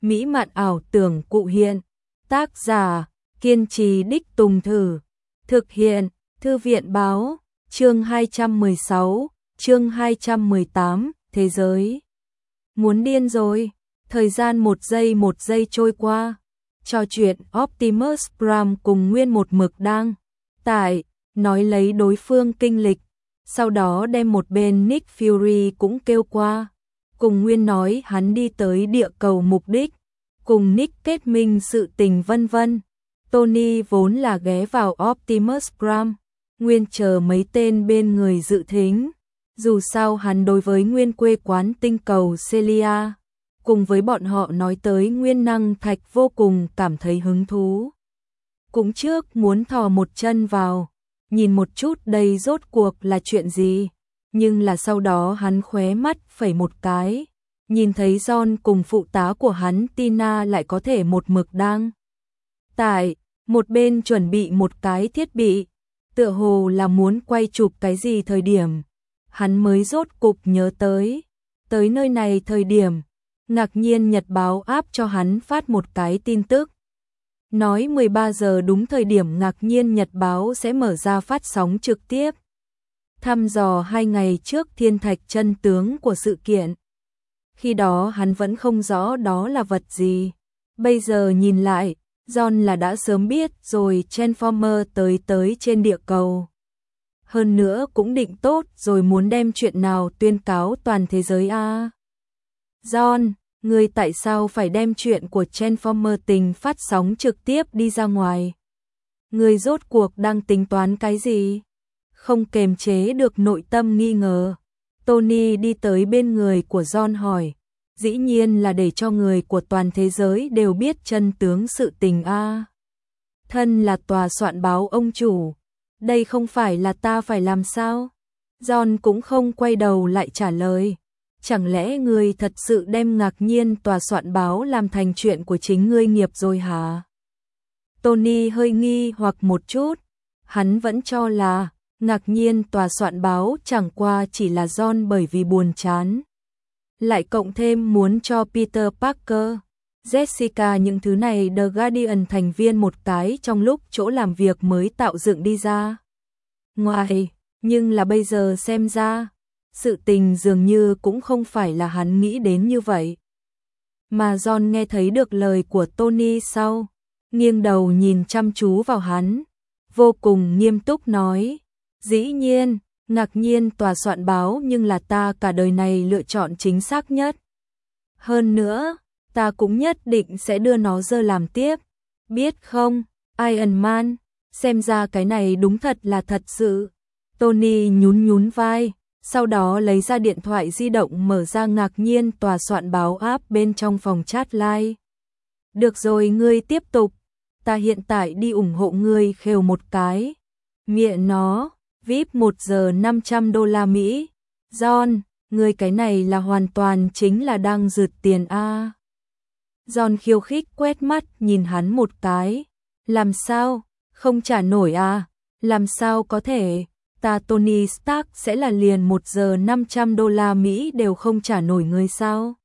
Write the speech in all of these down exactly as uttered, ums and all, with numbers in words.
mỹ mạn ảo tưởng cụ hiện. Tác giả, kiên trì đích tùng thử. Thực hiện, Thư viện báo, chương hai trăm mười sáu, chương hai trăm mười tám, thế giới. Muốn điên rồi, thời gian một giây một giây trôi qua. Trò chuyện Optimus Prime cùng Nguyên một mực đang tải, nói lấy đối phương kinh lịch. Sau đó đem một bên Nick Fury cũng kêu qua. Cùng Nguyên nói hắn đi tới địa cầu mục đích. Cùng Nick kết minh sự tình vân vân. Tony vốn là ghé vào Optimus Prime. Nguyên chờ mấy tên bên người dự thính. Dù sao hắn đối với Nguyên quê quán tinh cầu Celia, cùng với bọn họ nói tới Nguyên năng thạch vô cùng cảm thấy hứng thú. Cũng trước muốn thò một chân vào, nhìn một chút đây rốt cuộc là chuyện gì. Nhưng là sau đó hắn khóe mắt phẩy một cái, nhìn thấy John cùng phụ tá của hắn Tina lại có thể một mực đang tại một bên chuẩn bị một cái thiết bị, tựa hồ là muốn quay chụp cái gì thời điểm. Hắn mới rốt cục nhớ tới, tới nơi này thời điểm, ngạc nhiên nhật báo áp cho hắn phát một cái tin tức. Nói mười ba giờ đúng thời điểm ngạc nhiên nhật báo sẽ mở ra phát sóng trực tiếp. Thăm dò hai ngày trước thiên thạch chân tướng của sự kiện. Khi đó hắn vẫn không rõ đó là vật gì. Bây giờ nhìn lại, John là đã sớm biết rồi Transformer tới tới trên địa cầu. Hơn nữa cũng định tốt rồi muốn đem chuyện nào tuyên cáo toàn thế giới a. À? John, ngươi tại sao phải đem chuyện của Transformer tình phát sóng trực tiếp đi ra ngoài? Ngươi rốt cuộc đang tính toán cái gì? Không kềm chế được nội tâm nghi ngờ. Tony đi tới bên người của John hỏi. Dĩ nhiên là để cho người của toàn thế giới đều biết chân tướng sự tình a. À? Thân là tòa soạn báo ông chủ. Đây không phải là ta phải làm sao? John cũng không quay đầu lại trả lời. Chẳng lẽ ngươi thật sự đem ngạc nhiên tòa soạn báo làm thành chuyện của chính ngươi nghiệp rồi hả? Tony hơi nghi hoặc một chút. Hắn vẫn cho là ngạc nhiên tòa soạn báo chẳng qua chỉ là John bởi vì buồn chán. Lại cộng thêm muốn cho Peter Parker, Jessica những thứ này The Guardian thành viên một cái trong lúc chỗ làm việc mới tạo dựng đi ra. Ngoài, nhưng là bây giờ xem ra, sự tình dường như cũng không phải là hắn nghĩ đến như vậy. Mà John nghe thấy được lời của Tony sau, nghiêng đầu nhìn chăm chú vào hắn, vô cùng nghiêm túc nói, dĩ nhiên, ngạc nhiên tòa soạn báo nhưng là ta cả đời này lựa chọn chính xác nhất. Hơn nữa, ta cũng nhất định sẽ đưa nó dơ làm tiếp. Biết không, Iron Man, xem ra cái này đúng thật là thật sự. Tony nhún nhún vai, sau đó lấy ra điện thoại di động mở ra ngạc nhiên tòa soạn báo app bên trong phòng chat live. Được rồi ngươi tiếp tục, ta hiện tại đi ủng hộ ngươi khều một cái. Mẹ nó, vê i pê một giờ năm trăm đô la Mỹ. John, ngươi cái này là hoàn toàn chính là đang rượt tiền a. John khiêu khích quét mắt nhìn hắn một cái. Làm sao, không trả nổi à? Làm sao có thể, ta Tony Stark sẽ là liền một giờ năm trăm đô la Mỹ đều không trả nổi ngươi sao?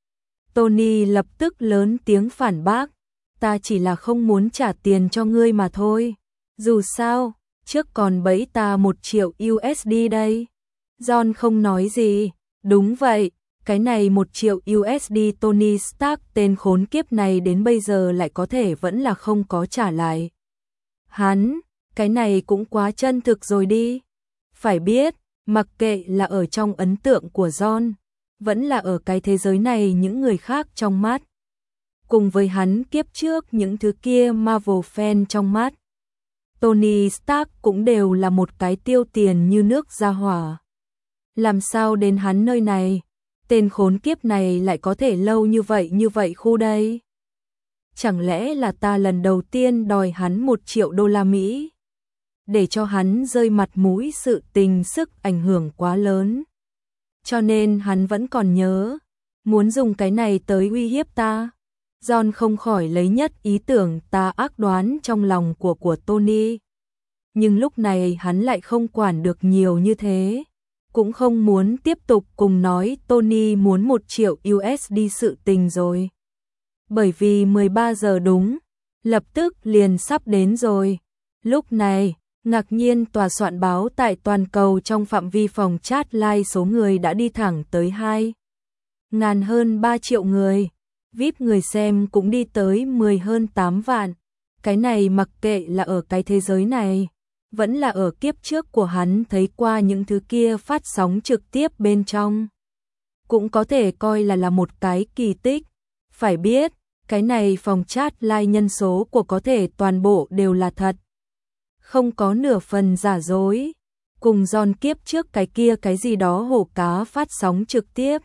Tony lập tức lớn tiếng phản bác. Ta chỉ là không muốn trả tiền cho ngươi mà thôi. Dù sao, trước còn bẫy ta một triệu u ét đê đây. John không nói gì. Đúng vậy, cái này một triệu u ét đê Tony Stark tên khốn kiếp này đến bây giờ lại có thể vẫn là không có trả lại. Hắn, cái này cũng quá chân thực rồi đi. Phải biết, mặc kệ là ở trong ấn tượng của John, vẫn là ở cái thế giới này những người khác trong mắt. Cùng với hắn kiếp trước những thứ kia Marvel fan trong mắt. Tony Stark cũng đều là một cái tiêu tiền như nước ra hỏa. Làm sao đến hắn nơi này, tên khốn kiếp này lại có thể lâu như vậy như vậy khu đây? Chẳng lẽ là ta lần đầu tiên đòi hắn một triệu đô la Mỹ? Để cho hắn rơi mặt mũi sự tình sức ảnh hưởng quá lớn. Cho nên hắn vẫn còn nhớ, muốn dùng cái này tới uy hiếp ta. John không khỏi lấy nhất ý tưởng ta ác đoán trong lòng của của Tony. Nhưng lúc này hắn lại không quản được nhiều như thế. Cũng không muốn tiếp tục cùng nói Tony muốn một triệu u ét đê sự tình rồi. bởi vì mười ba giờ đúng, lập tức liền sắp đến rồi. Lúc này, ngạc nhiên tòa soạn báo tại toàn cầu trong phạm vi phòng chat live số người đã đi thẳng tới hai ngàn hơn ba triệu người, vi ai pi người xem cũng đi tới mười hơn tám vạn. Cái này mặc kệ là ở cái thế giới này, vẫn là ở kiếp trước của hắn thấy qua những thứ kia phát sóng trực tiếp bên trong. Cũng có thể coi là là một cái kỳ tích. Phải biết, cái này phòng chat live nhân số của có thể toàn bộ đều là thật. Không có nửa phần giả dối. Cùng giòn kiếp trước cái kia cái gì đó hổ cá phát sóng trực tiếp.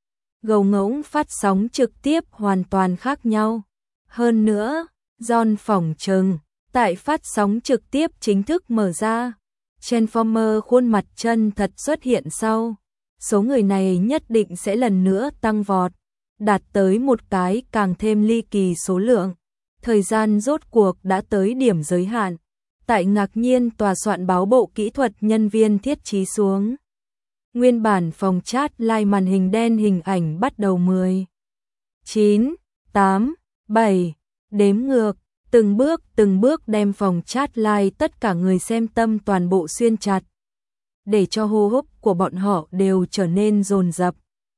Gầu ngỗng phát sóng trực tiếp hoàn toàn khác nhau. Hơn nữa, John phỏng chừng, tại phát sóng trực tiếp chính thức mở ra, Transformer khuôn mặt chân thật xuất hiện sau. Số người này nhất định sẽ lần nữa tăng vọt, đạt tới một cái càng thêm ly kỳ số lượng. Thời gian rốt cuộc đã tới điểm giới hạn. Tại ngạc nhiên tòa soạn báo bộ kỹ thuật nhân viên thiết trí xuống. Nguyên bản phòng chat live màn hình đen hình ảnh bắt đầu mười, chín, tám, bảy, đếm ngược, từng bước từng bước đem phòng chat live tất cả người xem tâm toàn bộ xuyên chặt, để cho hô hấp của bọn họ đều trở nên dồn dập.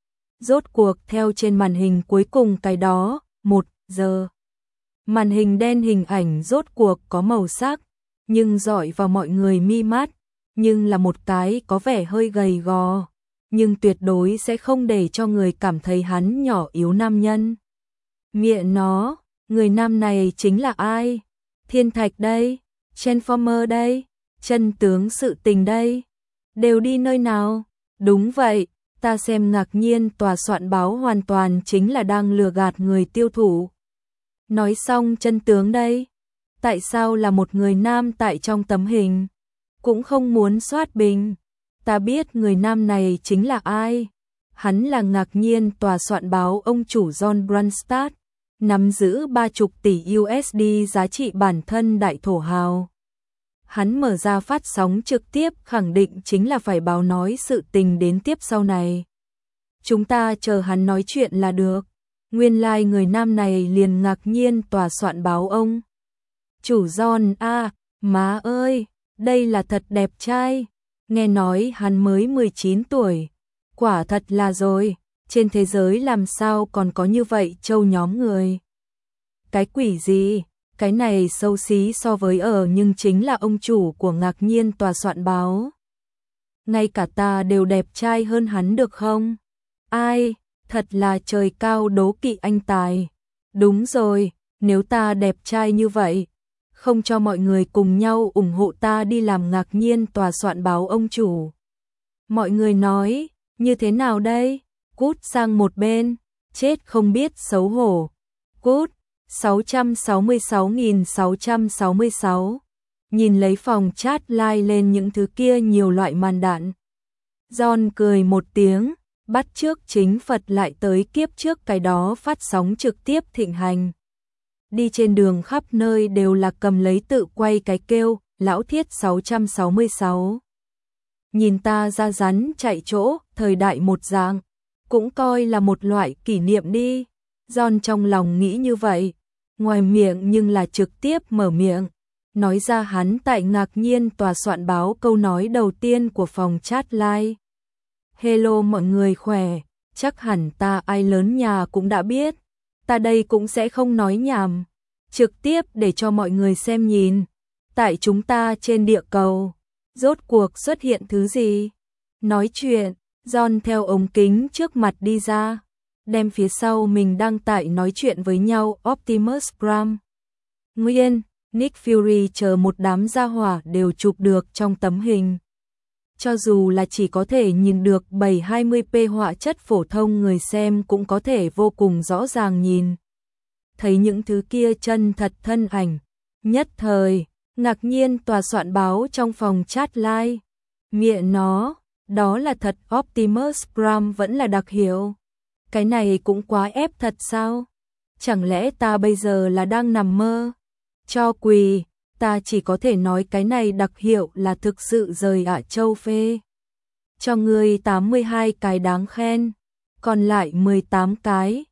Rốt cuộc theo trên màn hình cuối cùng cái đó, một giờ. Màn hình đen hình ảnh rốt cuộc có màu sắc, nhưng dọi vào mọi người mi mắt, nhưng là một cái có vẻ hơi gầy gò, nhưng tuyệt đối sẽ không để cho người cảm thấy hắn nhỏ yếu nam nhân. Mẹ nó, người nam này chính là ai? Thiên Thạch đây, Transformer đây, chân tướng sự tình đây, đều đi nơi nào? Đúng vậy, ta xem ngạc nhiên tòa soạn báo hoàn toàn chính là đang lừa gạt người tiêu thụ. Nói xong chân tướng đây, tại sao là một người nam tại trong tấm hình? Cũng không muốn soát bình. Ta biết người nam này chính là ai. Hắn là ngạc nhiên tòa soạn báo ông chủ John Branstad, nắm giữ ba mươi tỷ u ét đê giá trị bản thân đại thổ hào. Hắn mở ra phát sóng trực tiếp khẳng định chính là phải báo nói sự tình đến tiếp sau này. Chúng ta chờ hắn nói chuyện là được. Nguyên lai like người nam này liền ngạc nhiên tòa soạn báo ông chủ John a, à, má ơi, đây là thật đẹp trai. Nghe nói hắn mới mười chín tuổi. Quả thật là rồi, trên thế giới làm sao còn có như vậy châu nhóm người. Cái quỷ gì, cái này xấu xí so với ở nhưng chính là ông chủ của ngạc nhiên tòa soạn báo. Ngay cả ta đều đẹp trai hơn hắn được không? Ai, thật là trời cao đố kỵ anh tài. Đúng rồi, nếu ta đẹp trai như vậy, không cho mọi người cùng nhau ủng hộ ta đi làm ngạc nhiên tòa soạn báo ông chủ. Mọi người nói, như thế nào đây? Cút sang một bên, chết không biết xấu hổ. Cút, sáu trăm sáu mươi sáu nghìn sáu trăm sáu mươi sáu. Nhìn lấy phòng chat live lên những thứ kia nhiều loại màn đạn. John cười một tiếng, bắt chước chính Phật lại tới kiếp trước cái đó phát sóng trực tiếp thịnh hành. Đi trên đường khắp nơi đều là cầm lấy tự quay cái kêu, lão thiết sáu trăm sáu mươi sáu. Nhìn ta ra rắn chạy chỗ, thời đại một dạng, cũng coi là một loại kỷ niệm đi. John trong lòng nghĩ như vậy, ngoài miệng nhưng là trực tiếp mở miệng, nói ra hắn tại ngạc nhiên tòa soạn báo câu nói đầu tiên của phòng chat live. Hello mọi người khỏe, chắc hẳn ta ai lớn nhà cũng đã biết. Ta đây cũng sẽ không nói nhảm, trực tiếp để cho mọi người xem nhìn. Tại chúng ta trên địa cầu, rốt cuộc xuất hiện thứ gì? Nói chuyện, John theo ống kính trước mặt đi ra, đem phía sau mình đang tại nói chuyện với nhau Optimus Prime, Nguyên, Nick Fury chờ một đám gia hỏa đều chụp được trong tấm hình. Cho dù là chỉ có thể nhìn được bảy hai mươi p họa chất phổ thông, người xem cũng có thể vô cùng rõ ràng nhìn thấy những thứ kia chân thật thân ảnh. Nhất thời, ngạc nhiên tòa soạn báo trong phòng chat live. Mẹ nó, đó là thật Optimus Prime vẫn là đặc hiệu. Cái này cũng quá ép thật sao? Chẳng lẽ ta bây giờ là đang nằm mơ? Cho quỳ, ta chỉ có thể nói cái này đặc hiệu là thực sự rời ạ châu phê. Cho ngươi tám mươi hai cái đáng khen, còn lại mười tám cái.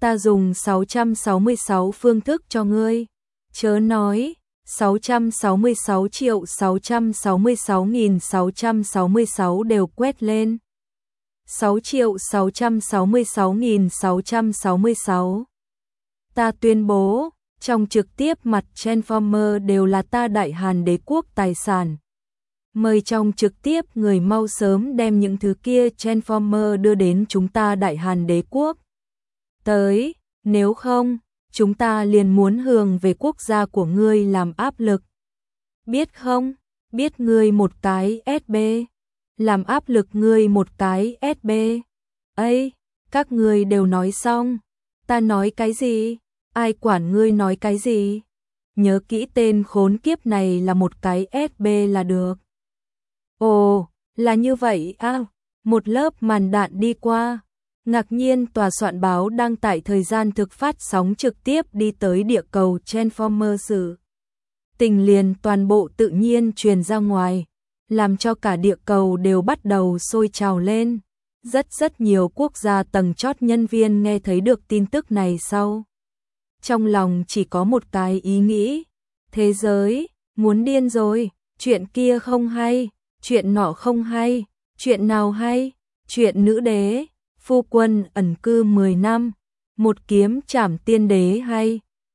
ta dùng sáu trăm sáu mươi sáu phương thức cho ngươi. Chớ nói, sáu trăm sáu mươi sáu triệu sáu trăm sáu mươi sáu nghìn sáu trăm sáu mươi sáu đều quét lên. sáu triệu sáu trăm sáu mươi sáu nghìn sáu trăm sáu mươi sáu. Ta tuyên bố, trong trực tiếp mặt Transformer đều là ta Đại Hàn Đế quốc tài sản. Mời trong trực tiếp người mau sớm đem những thứ kia Transformer đưa đến chúng ta Đại Hàn Đế quốc. Tới, nếu không, chúng ta liền muốn hướng về quốc gia của ngươi làm áp lực. Biết không, biết ngươi một cái ét bê, làm áp lực ngươi một cái ét bê. Ây, các ngươi đều nói xong, ta nói cái gì, ai quản ngươi nói cái gì. Nhớ kỹ tên khốn kiếp này là một cái ét bê là được. Ồ, là như vậy à, một lớp màn đạn đi qua. Ngạc nhiên tòa soạn báo đăng tải thời gian thực phát sóng trực tiếp đi tới địa cầu Transformer sự. Tình liền toàn bộ tự nhiên truyền ra ngoài, làm cho cả địa cầu đều bắt đầu sôi trào lên. Rất rất nhiều quốc gia tầng chót nhân viên nghe thấy được tin tức này sau. Trong lòng chỉ có một cái ý nghĩ, thế giới, muốn điên rồi, chuyện kia không hay, chuyện nọ không hay, chuyện nào hay, chuyện nữ đế, phu quân ẩn cư mười năm, một kiếm trảm tiên đế hay,